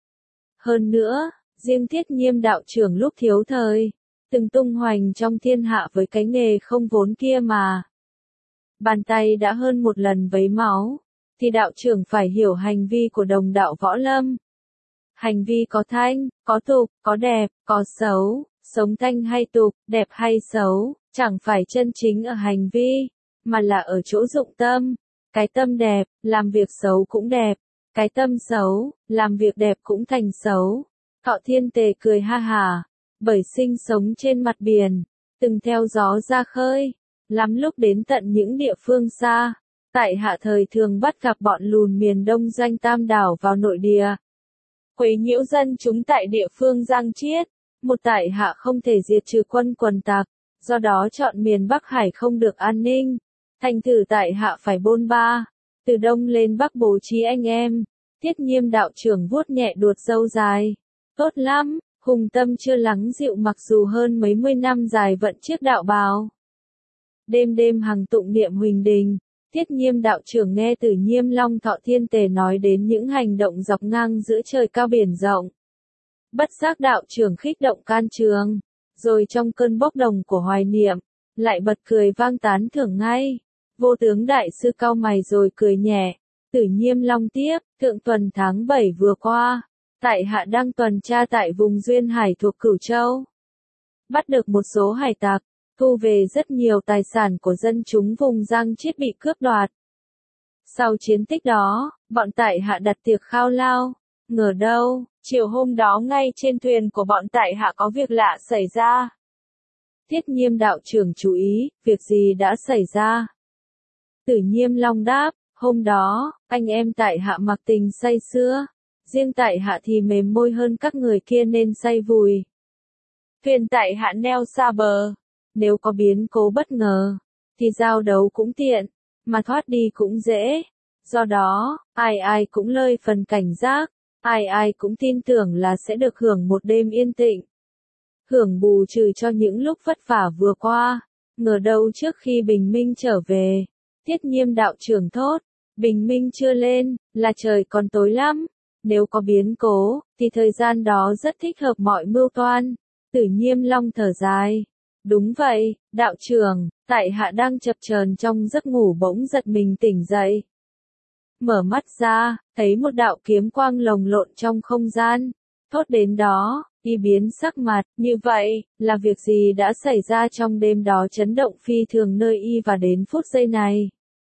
[SPEAKER 1] Hơn nữa, riêng Thiết Nghiêm đạo trưởng lúc thiếu thời, từng tung hoành trong thiên hạ với cái nghề không vốn kia mà. Bàn tay đã hơn một lần vấy máu, thì đạo trưởng phải hiểu hành vi của đồng đạo võ lâm. Hành vi có thanh, có tục, có đẹp, có xấu, sống thanh hay tục, đẹp hay xấu, chẳng phải chân chính ở hành vi, mà là ở chỗ dụng tâm. Cái tâm đẹp, làm việc xấu cũng đẹp, cái tâm xấu, làm việc đẹp cũng thành xấu. Thọ Thiên Tề cười ha hả, bởi sinh sống trên mặt biển, từng theo gió ra khơi, lắm lúc đến tận những địa phương xa, tại hạ thời thường bắt gặp bọn lùn miền Đông doanh Tam Đảo vào nội địa, quấy nhiễu dân chúng tại địa phương Giang Chiết, một tại hạ không thể diệt trừ quân quần tặc, do đó chọn miền Bắc Hải không được an ninh, thành thử tại hạ phải bôn ba, từ Đông lên Bắc bố trí anh em. Thiết Nghiêm đạo trưởng vuốt nhẹ đuột râu dài, tốt lắm, hùng tâm chưa lắng dịu mặc dù hơn mấy mươi năm dài vận chiếc đạo bào. Đêm đêm hằng tụng niệm huỳnh đình, Thiết Nghiêm đạo trưởng nghe Tử Nhiêm Long Thọ Thiên Tề nói đến những hành động dọc ngang giữa trời cao biển rộng. Bất giác đạo trưởng khích động can trường, rồi trong cơn bốc đồng của hoài niệm, lại bật cười vang tán thưởng ngay. Vô tướng đại sư cau mày rồi cười nhẹ, Tử Nhiêm Long tiếp, thượng tuần tháng bảy vừa qua, tại hạ đang tuần tra tại vùng Duyên Hải thuộc Cửu Châu. Bắt được một số hải tặc, thu về rất nhiều tài sản của dân chúng vùng Giang Chiết bị cướp đoạt. Sau chiến tích đó, bọn tại hạ đặt tiệc khao lao, ngờ đâu, chiều hôm đó ngay trên thuyền của bọn tại hạ có việc lạ xảy ra. Thiết Nghiêm đạo trưởng chú ý, việc gì đã xảy ra? Tử Nhiêm Long đáp, hôm đó, anh em tại hạ mặc tình say sưa, riêng tại hạ thì mềm môi hơn các người kia nên say vùi. Thuyền tại hạ neo xa bờ, nếu có biến cố bất ngờ, thì giao đấu cũng tiện, mà thoát đi cũng dễ. Do đó, ai ai cũng lơi phần cảnh giác, ai ai cũng tin tưởng là sẽ được hưởng một đêm yên tĩnh. Hưởng bù trừ cho những lúc vất vả vừa qua, ngờ đâu trước khi bình minh trở về. Thiết Nghiêm đạo trưởng thốt, bình minh chưa lên, là trời còn tối lắm, nếu có biến cố, thì thời gian đó rất thích hợp mọi mưu toan. Tử Nhiêm Long thở dài, đúng vậy, đạo trưởng, tại hạ đang chập chờn trong giấc ngủ bỗng giật mình tỉnh dậy. Mở mắt ra, thấy một đạo kiếm quang lồng lộn trong không gian, thốt đến đó, Y biến sắc mặt, như vậy, là việc gì đã xảy ra trong đêm đó chấn động phi thường nơi Y và đến phút giây này.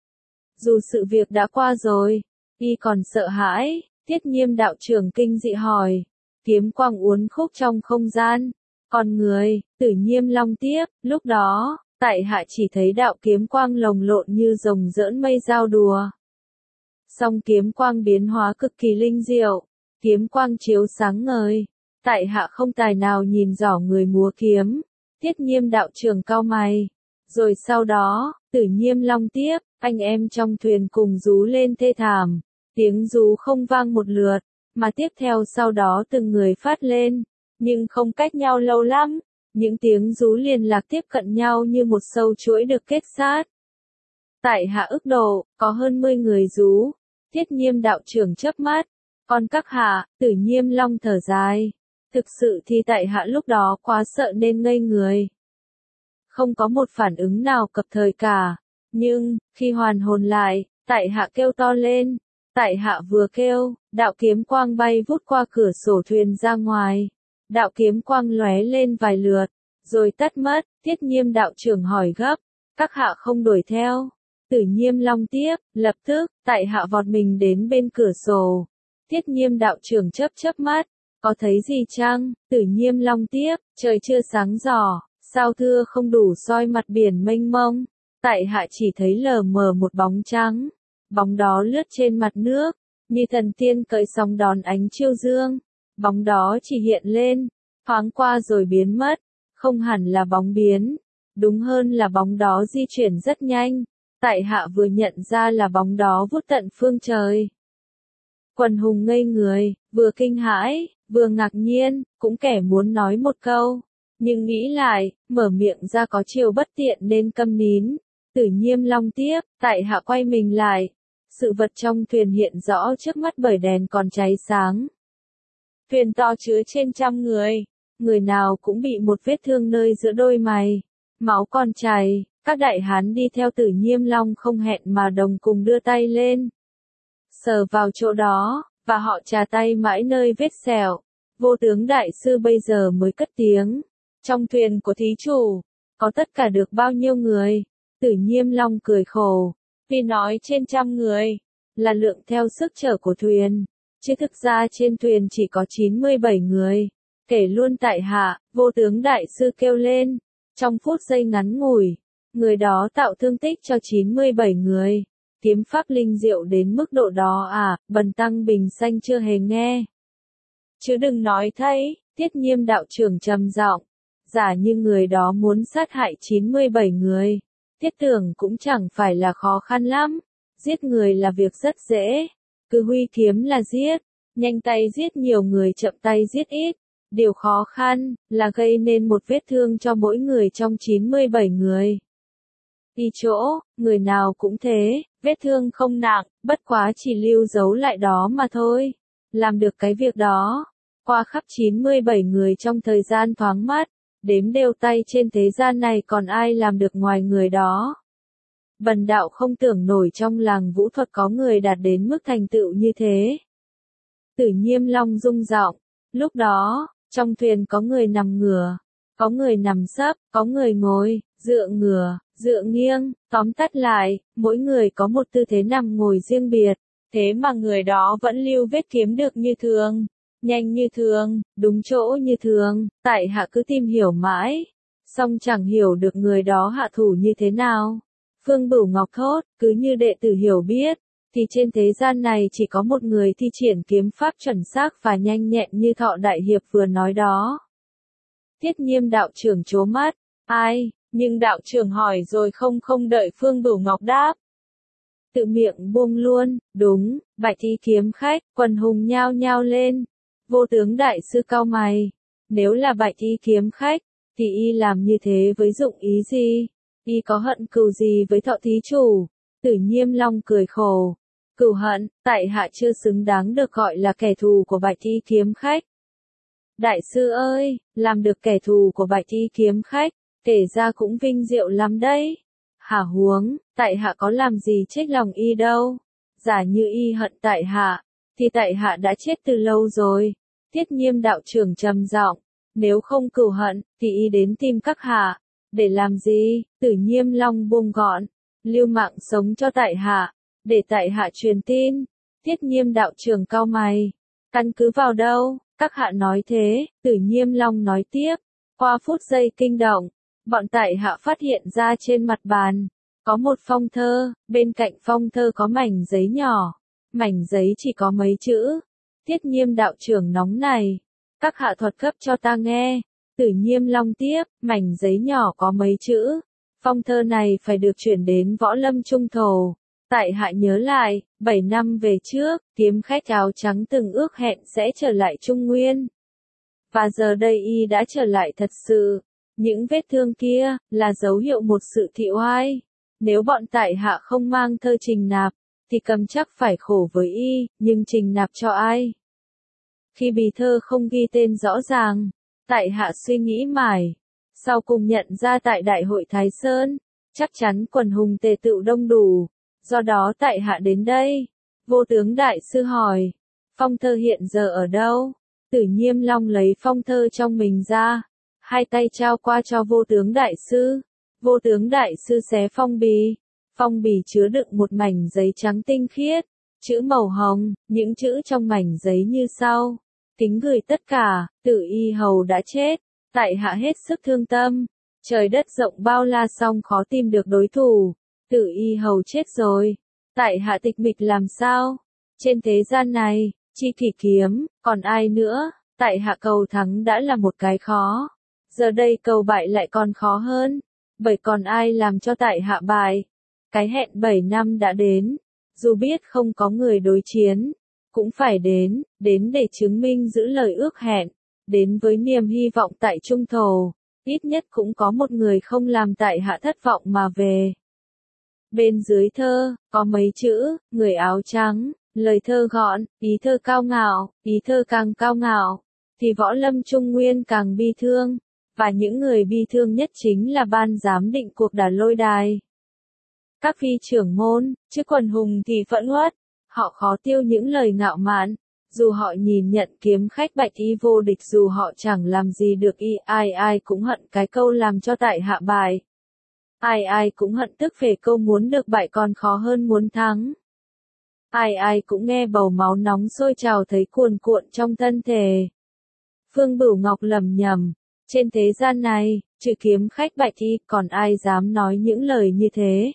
[SPEAKER 1] Dù sự việc đã qua rồi, Y còn sợ hãi, Tiết Nhiêm đạo trưởng kinh dị hỏi. Kiếm quang uốn khúc trong không gian. Còn người, Tử Nhiêm long tiếp, lúc đó, tại hạ chỉ thấy đạo kiếm quang lồng lộn như rồng giỡn mây giao đùa. Song kiếm quang biến hóa cực kỳ linh diệu, kiếm quang chiếu sáng ngời. Tại hạ không tài nào nhìn rõ người múa kiếm. Tiết Nhiêm đạo trưởng cau mày. Rồi sau đó, Tử Nhiêm long tiếp, anh em trong thuyền cùng rú lên thê thảm. Tiếng rú không vang một lượt, mà tiếp theo sau đó từng người phát lên, nhưng không cách nhau lâu lắm. Những tiếng rú liền lạc tiếp cận nhau như một sâu chuỗi được kết sát. Tại hạ ức độ, có hơn mười người rú. Tiết Nhiêm đạo trưởng chớp mắt. Còn các hạ, Tử Nhiêm long thở dài. Thực sự thì tại hạ lúc đó quá sợ nên ngây người. Không có một phản ứng nào cập thời cả. Nhưng, khi hoàn hồn lại, tại hạ kêu to lên. Tại hạ vừa kêu, đạo kiếm quang bay vút qua cửa sổ thuyền ra ngoài. Đạo kiếm quang lóe lên vài lượt, rồi tắt mất. Tiết Nhiêm đạo trưởng hỏi gấp, các hạ không đuổi theo. Tử Nhiêm long tiếp, lập tức, tại hạ vọt mình đến bên cửa sổ. Tiết Nhiêm đạo trưởng chớp chớp mắt, có thấy gì chăng? Tử Nhiêm long tiếp, trời chưa sáng rỏ, sao thưa không đủ soi mặt biển mênh mông. Tại hạ chỉ thấy lờ mờ một bóng trắng. Bóng đó lướt trên mặt nước, như thần tiên cởi sóng đón ánh chiêu dương. Bóng đó chỉ hiện lên, thoáng qua rồi biến mất, không hẳn là bóng biến, đúng hơn là bóng đó di chuyển rất nhanh. Tại hạ vừa nhận ra là bóng đó vút tận phương trời. Quần hùng ngây người, vừa kinh hãi, vừa ngạc nhiên, cũng kẻ muốn nói một câu, nhưng nghĩ lại, mở miệng ra có chiều bất tiện nên câm nín. Tử Nhiêm long tiếp, tại hạ quay mình lại. Sự vật trong thuyền hiện rõ trước mắt bởi đèn còn cháy sáng. Thuyền to chứa trên trăm người, người nào cũng bị một vết thương nơi giữa đôi mày, máu còn chảy. Các đại hán đi theo Tử Nhiêm long không hẹn mà đồng cùng đưa tay lên, sờ vào chỗ đó, và họ chà tay mãi nơi vết sẹo. Vô tướng đại sư bây giờ mới cất tiếng, trong thuyền của thí chủ, có tất cả được bao nhiêu người? Tử Nhiêm long cười khổ, vì nói trên trăm người, là lượng theo sức chở của thuyền, chứ thực ra trên thuyền chỉ có chín mươi bảy người. Kể luôn tại hạ, vô tướng đại sư kêu lên, trong phút giây ngắn ngủi, người đó tạo thương tích cho chín mươi bảy người. Kiếm pháp linh diệu đến mức độ đó à, bần tăng bình sanh chưa hề nghe. Chứ đừng nói thấy, Tiết Nhiêm đạo trưởng trầm giọng, giả như người đó muốn sát hại chín mươi bảy người, Tiết tưởng cũng chẳng phải là khó khăn lắm. Giết người là việc rất dễ, cứ huy kiếm là giết, nhanh tay giết nhiều người chậm tay giết ít. Điều khó khăn là gây nên một vết thương cho mỗi người trong chín mươi bảy người. Đi chỗ, người nào cũng thế, vết thương không nặng, bất quá chỉ lưu dấu lại đó mà thôi. Làm được cái việc đó, qua khắp chín mươi bảy người trong thời gian thoáng mắt, đếm đều tay trên thế gian này còn ai làm được ngoài người đó. Bần đạo không tưởng nổi trong làng vũ thuật có người đạt đến mức thành tựu như thế. Tử Nhiêm long rung giọng, lúc đó, trong thuyền có người nằm ngửa, có người nằm sấp, có người ngồi, dựa ngửa, dựa nghiêng, tóm tắt lại, mỗi người có một tư thế nằm ngồi riêng biệt, thế mà người đó vẫn lưu vết kiếm được như thường, nhanh như thường, đúng chỗ như thường. Tại hạ cứ tìm hiểu mãi, song chẳng hiểu được người đó hạ thủ như thế nào. Phương Bửu Ngọc thốt, cứ như đệ tử hiểu biết, thì trên thế gian này chỉ có một người thi triển kiếm pháp chuẩn xác và nhanh nhẹn như Thọ Đại Hiệp vừa nói đó. Tiết Nhiêm đạo trưởng trố mắt, ai, nhưng đạo trưởng hỏi rồi không không đợi Phương Bửu Ngọc đáp. Tự miệng buông luôn, đúng, Bạch Thi kiếm khách, quần hùng nhao nhao lên. Vô tướng đại sư cau mày, nếu là Bạch Thi kiếm khách, thì y làm như thế với dụng ý gì? Y có hận cừu gì với Thọ thí chủ? Tử Nhiêm long cười khổ, cừu hận, tại hạ chưa xứng đáng được gọi là kẻ thù của Bạch Thi kiếm khách. Đại sư ơi, làm được kẻ thù của Bạch Thi kiếm khách, kể ra cũng vinh diệu lắm đấy. Hả huống, tại hạ có làm gì trách lòng y đâu. Giả như y hận tại hạ, thì tại hạ đã chết từ lâu rồi. Tiết Nhiêm đạo trưởng trầm giọng, nếu không cừu hận, thì y đến tìm các hạ. Để làm gì? Tử Nhiêm Long buông gọn, lưu mạng sống cho tại hạ, để tại hạ truyền tin. Tiết Nhiêm đạo trưởng cau mày, căn cứ vào đâu? Các hạ nói thế, Tử Nhiêm Long nói tiếp, qua phút giây kinh động, bọn tại hạ phát hiện ra trên mặt bàn, có một phong thơ, bên cạnh phong thơ có mảnh giấy nhỏ, mảnh giấy chỉ có mấy chữ. Tiết Nhiêm đạo trưởng nóng này, các hạ thuật cấp cho ta nghe. Tử Nhiêm Long tiếp, mảnh giấy nhỏ có mấy chữ, phong thơ này phải được chuyển đến Võ Lâm Trung Thổ. Tại hạ nhớ lại, bảy năm về trước, kiếm khách áo trắng từng ước hẹn sẽ trở lại Trung Nguyên. Và giờ đây y đã trở lại thật sự. Những vết thương kia, là dấu hiệu một sự thị oai. Nếu bọn tại hạ không mang thơ trình nạp, thì cầm chắc phải khổ với y, nhưng trình nạp cho ai? Khi bì thơ không ghi tên rõ ràng, tại hạ suy nghĩ mãi, sau cùng nhận ra tại Đại hội Thái Sơn, chắc chắn quần hùng tề tựu đông đủ, do đó tại hạ đến đây. Vô tướng đại sư hỏi, phong thơ hiện giờ ở đâu? Tử Nhiêm Long lấy phong thơ trong mình ra, hai tay trao qua cho vô tướng đại sư. Vô tướng đại sư xé phong bì, phong bì chứa đựng một mảnh giấy trắng tinh khiết, chữ màu hồng, những chữ trong mảnh giấy như sau. Kính gửi tất cả, Tử Y Hầu đã chết, tại hạ hết sức thương tâm, trời đất rộng bao la song khó tìm được đối thủ, Tử Y Hầu chết rồi, tại hạ tịch mịch làm sao? Trên thế gian này, chi kỷ kiếm, còn ai nữa? Tại hạ cầu thắng đã là một cái khó, giờ đây cầu bại lại còn khó hơn, bởi còn ai làm cho tại hạ bại? Cái hẹn bảy năm đã đến, dù biết không có người đối chiến, cũng phải đến, đến để chứng minh giữ lời ước hẹn, đến với niềm hy vọng tại Trung Thổ, ít nhất cũng có một người không làm tại hạ thất vọng mà về. Bên dưới thơ, có mấy chữ, người áo trắng, lời thơ gọn, ý thơ cao ngạo, ý thơ càng cao ngạo, thì Võ Lâm Trung Nguyên càng bi thương, và những người bi thương nhất chính là ban giám định cuộc đả lôi đài. Các phi trưởng môn, chứ quần hùng thì phẫn uất, họ khó tiêu những lời ngạo mạn, dù họ nhìn nhận kiếm khách bạch y vô địch, dù họ chẳng làm gì được y, ai ai cũng hận cái câu làm cho tại hạ bại. Ai ai cũng hận tức về câu muốn được bại còn khó hơn muốn thắng. Ai ai cũng nghe bầu máu nóng sôi trào thấy cuồn cuộn trong thân thể. Phương Bửu Ngọc lầm nhầm, trên thế gian này, trừ kiếm khách bạch y, còn ai dám nói những lời như thế?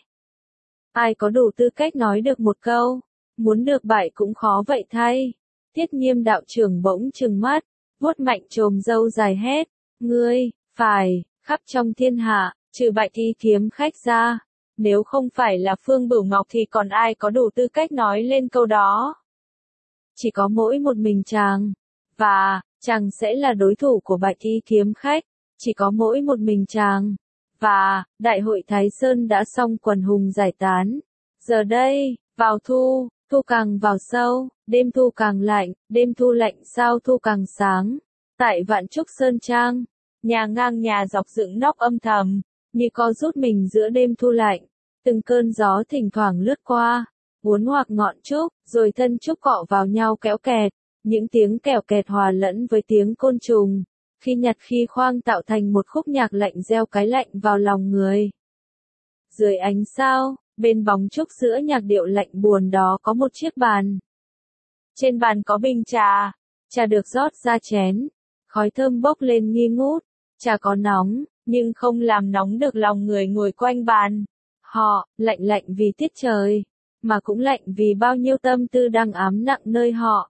[SPEAKER 1] Ai có đủ tư cách nói được một câu, muốn được bại cũng khó vậy thay. Tiết Nhiêm đạo trưởng bỗng trừng mắt, vuốt mạnh chồm râu dài hét, ngươi, phải, khắp trong thiên hạ, trừ bạch y kiếm khách ra, nếu không phải là Phương Bửu Ngọc thì còn ai có đủ tư cách nói lên câu đó? Chỉ có mỗi một mình chàng, và, chàng sẽ là đối thủ của bạch y kiếm khách, chỉ có mỗi một mình chàng. Và, Đại hội Thái Sơn đã xong, quần hùng giải tán. Giờ đây, vào thu, thu càng vào sâu, đêm thu càng lạnh, đêm thu lạnh sao thu càng sáng. Tại Vạn Trúc Sơn Trang, nhà ngang nhà dọc dựng nóc âm thầm, như có rút mình giữa đêm thu lạnh. Từng cơn gió thỉnh thoảng lướt qua, uốn hoặc ngọn trúc, rồi thân trúc cọ vào nhau kéo kẹt. Những tiếng kèo kẹt hòa lẫn với tiếng côn trùng. Khi nhặt khi khoang tạo thành một khúc nhạc lạnh gieo cái lạnh vào lòng người. Dưới ánh sao, bên bóng trúc giữa nhạc điệu lạnh buồn đó có một chiếc bàn. Trên bàn có bình trà, trà được rót ra chén, khói thơm bốc lên nghi ngút, trà có nóng, nhưng không làm nóng được lòng người ngồi quanh bàn. Họ, lạnh lạnh vì tiết trời, mà cũng lạnh vì bao nhiêu tâm tư đang ám nặng nơi họ.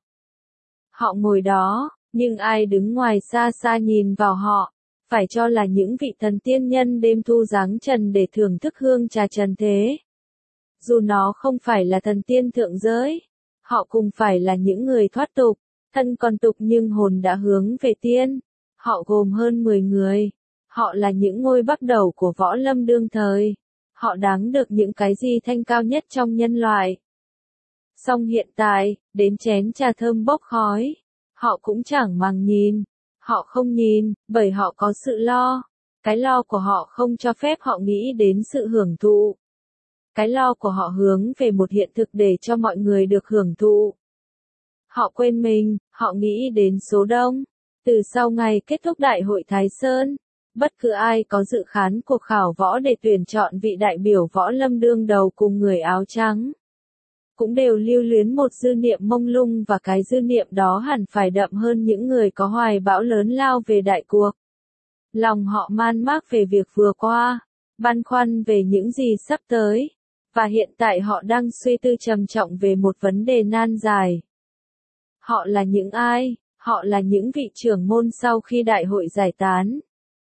[SPEAKER 1] Họ ngồi đó, nhưng ai đứng ngoài xa xa nhìn vào họ, phải cho là những vị thần tiên nhân đêm thu dáng trần để thưởng thức hương trà trần thế. Dù nó không phải là thần tiên thượng giới, họ cũng phải là những người thoát tục, thân còn tục nhưng hồn đã hướng về tiên. Họ gồm hơn mười người, họ là những ngôi bắt đầu của võ lâm đương thời, họ đáng được những cái gì thanh cao nhất trong nhân loại. Song hiện tại, đến chén trà thơm bốc khói, họ cũng chẳng màng nhìn, họ không nhìn, bởi họ có sự lo. Cái lo của họ không cho phép họ nghĩ đến sự hưởng thụ. Cái lo của họ hướng về một hiện thực để cho mọi người được hưởng thụ. Họ quên mình, họ nghĩ đến số đông. Từ sau ngày kết thúc Đại hội Thái Sơn, bất cứ ai có dự khán cuộc khảo võ để tuyển chọn vị đại biểu võ lâm đương đầu cùng người áo trắng, cũng đều lưu luyến một dư niệm mông lung, và cái dư niệm đó hẳn phải đậm hơn những người có hoài bão lớn lao về đại cuộc. Lòng họ man mác về việc vừa qua, băn khoăn về những gì sắp tới, và hiện tại họ đang suy tư trầm trọng về một vấn đề nan giải. Họ là những ai? Họ là những vị trưởng môn sau khi đại hội giải tán,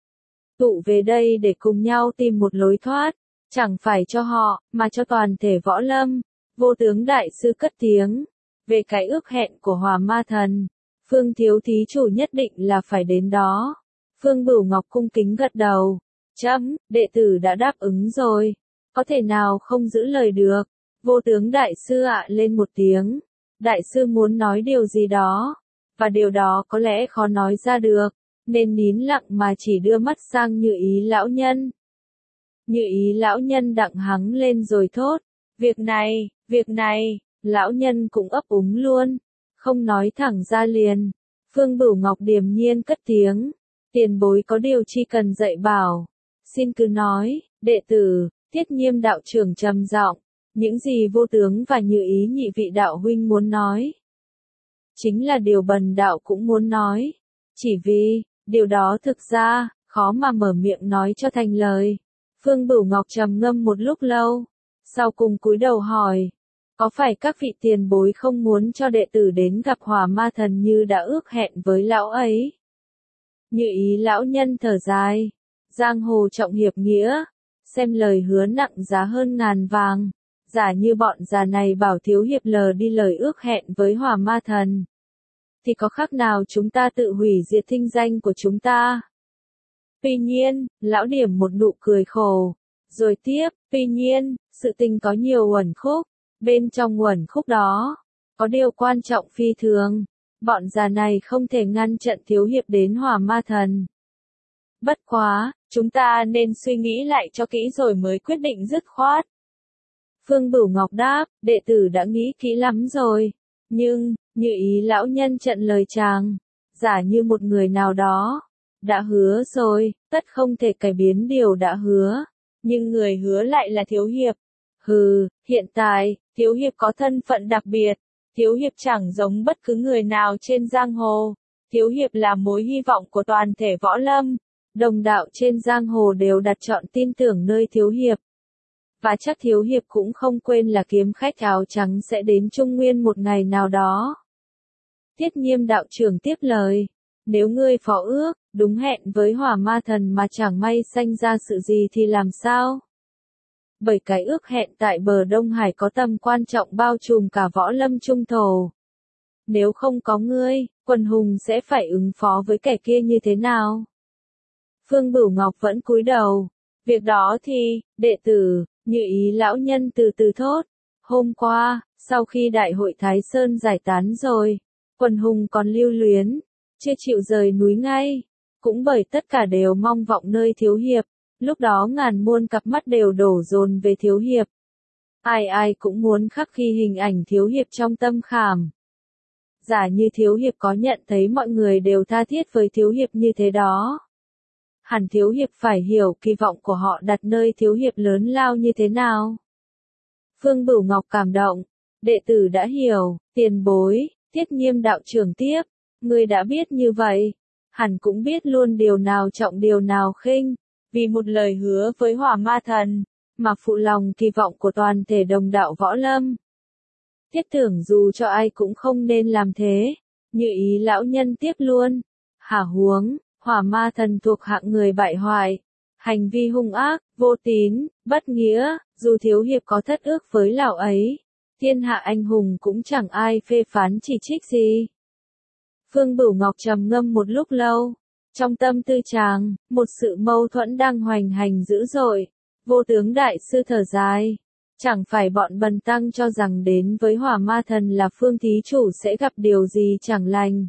[SPEAKER 1] tụ về đây để cùng nhau tìm một lối thoát, chẳng phải cho họ, mà cho toàn thể võ lâm. Vô tướng đại sư cất tiếng, về cái ước hẹn của Hỏa Ma Thần, Phương thiếu thí chủ nhất định là phải đến đó. Phương Bửu Ngọc cung kính gật đầu, chấm, đệ tử đã đáp ứng rồi, có thể nào không giữ lời được. Vô tướng đại sư ạ lên một tiếng, đại sư muốn nói điều gì đó, và điều đó có lẽ khó nói ra được, nên nín lặng mà chỉ đưa mắt sang Như Ý lão nhân. Như Ý lão nhân đặng hắng lên rồi thốt, việc này, việc này, lão nhân cũng ấp úng luôn, không nói thẳng ra liền. Phương Bửu Ngọc điềm nhiên cất tiếng, tiền bối có điều chi cần dạy bảo, xin cứ nói. Đệ tử, Thiết Nhiêm đạo trưởng trầm giọng, những gì vô tướng và Như Ý nhị vị đạo huynh muốn nói, chính là điều bần đạo cũng muốn nói, chỉ vì, điều đó thực ra, khó mà mở miệng nói cho thành lời. Phương Bửu Ngọc trầm ngâm một lúc lâu, sau cùng cúi đầu hỏi, có phải các vị tiền bối không muốn cho đệ tử đến gặp Hỏa Ma Thần như đã ước hẹn với lão ấy? Như Ý lão nhân thở dài, giang hồ trọng hiệp nghĩa, xem lời hứa nặng giá hơn ngàn vàng, giả như bọn già này bảo thiếu hiệp lờ đi lời ước hẹn với Hỏa Ma Thần, thì có khác nào chúng ta tự hủy diệt thinh danh của chúng ta? Tuy nhiên, lão điểm một nụ cười khổ, rồi tiếp, tuy nhiên, sự tình có nhiều uẩn khúc, bên trong uẩn khúc đó, có điều quan trọng phi thường, bọn già này không thể ngăn chặn thiếu hiệp đến Hỏa Ma Thần. Bất quá, chúng ta nên suy nghĩ lại cho kỹ rồi mới quyết định dứt khoát. Phương Bửu Ngọc đáp, đệ tử đã nghĩ kỹ lắm rồi, nhưng, Như Ý lão nhân chặn lời chàng, giả như một người nào đó đã hứa rồi, tất không thể cải biến điều đã hứa, nhưng người hứa lại là thiếu hiệp. Hừ, hiện tại, thiếu hiệp có thân phận đặc biệt, thiếu hiệp chẳng giống bất cứ người nào trên giang hồ, thiếu hiệp là mối hy vọng của toàn thể võ lâm, đồng đạo trên giang hồ đều đặt trọn tin tưởng nơi thiếu hiệp. Và chắc thiếu hiệp cũng không quên là kiếm khách áo trắng sẽ đến Trung Nguyên một ngày nào đó. Thiết Nhiêm đạo trưởng tiếp lời, nếu ngươi phó ước, đúng hẹn với Hỏa Ma Thần mà chẳng may sanh ra sự gì thì làm sao? Bởi cái ước hẹn tại bờ Đông Hải có tầm quan trọng bao trùm cả võ lâm trung thổ. Nếu không có ngươi, quần hùng sẽ phải ứng phó với kẻ kia như thế nào? Phương Bửu Ngọc vẫn cúi đầu. Việc đó thì, đệ tử, Như Ý lão nhân từ từ thốt. Hôm qua, sau khi đại hội Thái Sơn giải tán rồi, quần hùng còn lưu luyến, chưa chịu rời núi ngay. Cũng bởi tất cả đều mong vọng nơi thiếu hiệp, lúc đó ngàn muôn cặp mắt đều đổ dồn về thiếu hiệp. Ai ai cũng muốn khắc ghi hình ảnh thiếu hiệp trong tâm khảm. Giả như thiếu hiệp có nhận thấy mọi người đều tha thiết với thiếu hiệp như thế đó, hẳn thiếu hiệp phải hiểu kỳ vọng của họ đặt nơi thiếu hiệp lớn lao như thế nào. Phương Bửu Ngọc cảm động, đệ tử đã hiểu, tiền bối. Thiết Nhiêm đạo trưởng tiếp, người đã biết như vậy, hẳn cũng biết luôn điều nào trọng điều nào khinh, vì một lời hứa với Hỏa Ma Thần, mà phụ lòng kỳ vọng của toàn thể đồng đạo võ lâm. Thiết tưởng dù cho ai cũng không nên làm thế. Như Ý lão nhân tiếp luôn, hả huống, Hỏa Ma Thần thuộc hạng người bại hoại, hành vi hung ác, vô tín, bất nghĩa, dù thiếu hiệp có thất ước với lão ấy, thiên hạ anh hùng cũng chẳng ai phê phán chỉ trích gì. Phương Bửu Ngọc trầm ngâm một lúc lâu, trong tâm tư chàng, một sự mâu thuẫn đang hoành hành dữ dội. Vô tướng đại sư thở dài, chẳng phải bọn bần tăng cho rằng đến với Hỏa Ma Thần là Phương thí chủ sẽ gặp điều gì chẳng lành.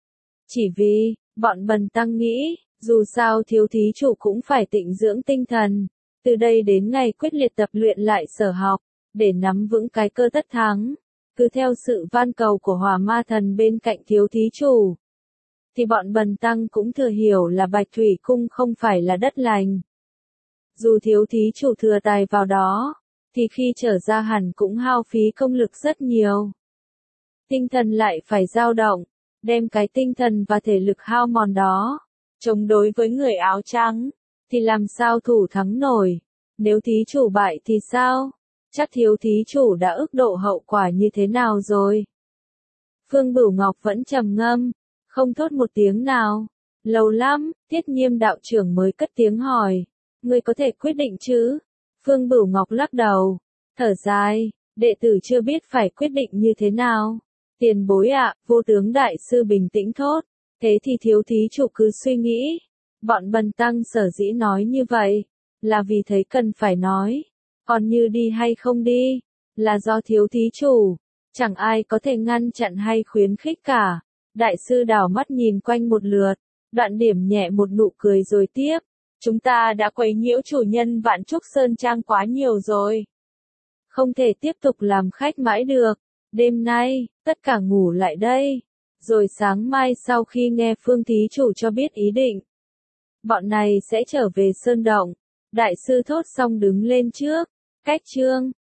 [SPEAKER 1] Chỉ vì, bọn bần tăng nghĩ, dù sao thiếu thí chủ cũng phải tịnh dưỡng tinh thần, từ đây đến ngày quyết liệt tập luyện lại sở học, để nắm vững cái cơ tất thắng. cứ theo sự van cầu của hỏa ma thần bên cạnh thiếu thí chủ, thì bọn bần tăng cũng thừa hiểu là Bạch Thủy Cung không phải là đất lành. Dù thiếu thí chủ thừa tài vào đó, thì khi trở ra hẳn cũng hao phí công lực rất nhiều. Tinh thần lại phải dao động, đem cái tinh thần và thể lực hao mòn đó, chống đối với người áo trắng, thì làm sao thủ thắng nổi. Nếu thí chủ bại thì sao? Chắc thiếu thí chủ đã ước độ hậu quả như thế nào rồi? Phương Bửu Ngọc vẫn trầm ngâm, không thốt một tiếng nào. Lâu lắm, Tiết Nhiêm đạo trưởng mới cất tiếng hỏi, ngươi có thể quyết định chứ? Phương Bửu Ngọc lắc đầu, thở dài, đệ tử chưa biết phải quyết định như thế nào. Tiền bối ạ, vô tướng đại sư bình tĩnh thốt, thế thì thiếu thí chủ cứ suy nghĩ. Bọn bần tăng sở dĩ nói như vậy, là vì thấy cần phải nói, còn như đi hay không đi, là do thiếu thí chủ, chẳng ai có thể ngăn chặn hay khuyến khích cả. Đại sư đảo mắt nhìn quanh một lượt, đoạn điểm nhẹ một nụ cười rồi tiếp, chúng ta đã quấy nhiễu chủ nhân Vạn Trúc Sơn Trang quá nhiều rồi. Không thể tiếp tục làm khách mãi được, đêm nay, tất cả ngủ lại đây, rồi sáng mai sau khi nghe Phương thí chủ cho biết ý định, bọn này sẽ trở về Sơn Động. Đại sư thốt xong đứng lên trước, cách chương.